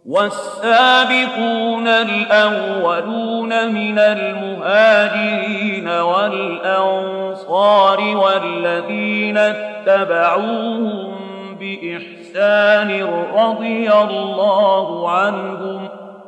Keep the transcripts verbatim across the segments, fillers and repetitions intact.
والسابقون الأولون من المهاجرين والأنصار والذين اتبعوهم بإحسان رضي الله عنهم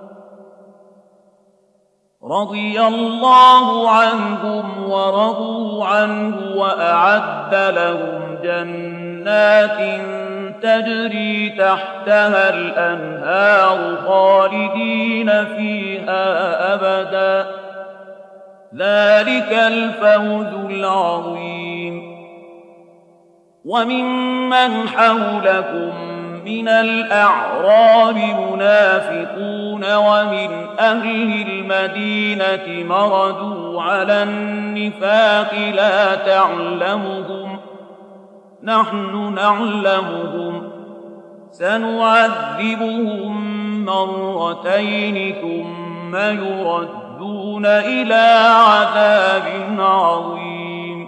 رضي الله عنهم ورضوا عنه وأعد لهم جنات تجري تحتها الأنهار خالدين فيها أبدا ذلك الفوز العظيم. وممن حولكم من الأعراب منافقون ومن أهل المدينة مردوا على النفاق لا تعلمهم نحن نعلمهم سنعذبهم مرتين ثم يردون إلى عذاب عظيم.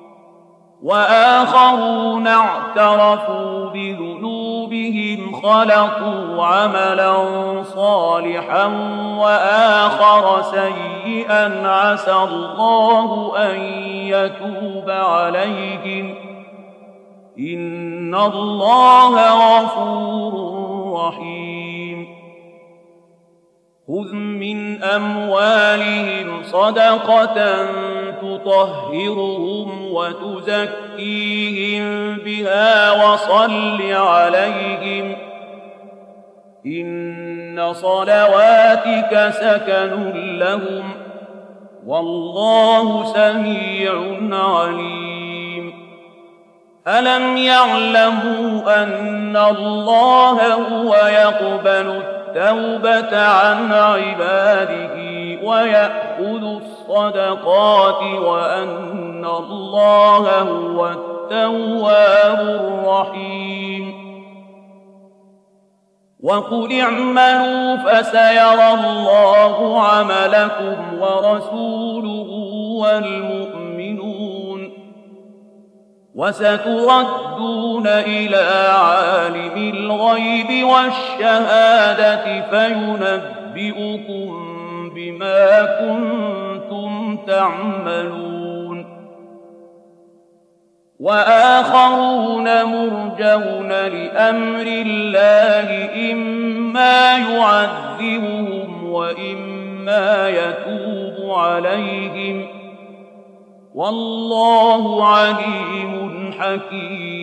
وآخرون اعترفوا بذنوبهم خلطوا عملا صالحا وآخر سيئا عسى الله أن يتوب عليهم إن الله غفور رحيم. خذ من أموالهم صدقة تطهرهم وتزكيهم بها وصل عليهم إن صلواتك سكن لهم والله سميع عليم. ألم يعلموا أن الله هو يقبل التوبة عن عباده ويأخذ الصدقات وأن الله هو التواب الرحيم. وقل اعملوا فسيرى الله عملكم ورسوله والمؤمنون وستردون إلى عالم الغيب والشهادة فينبئكم بما كنتم تعملون. وآخرون مرجون لأمر الله إما يعذبهم وإما يتوب عليهم والله عليم حكيم.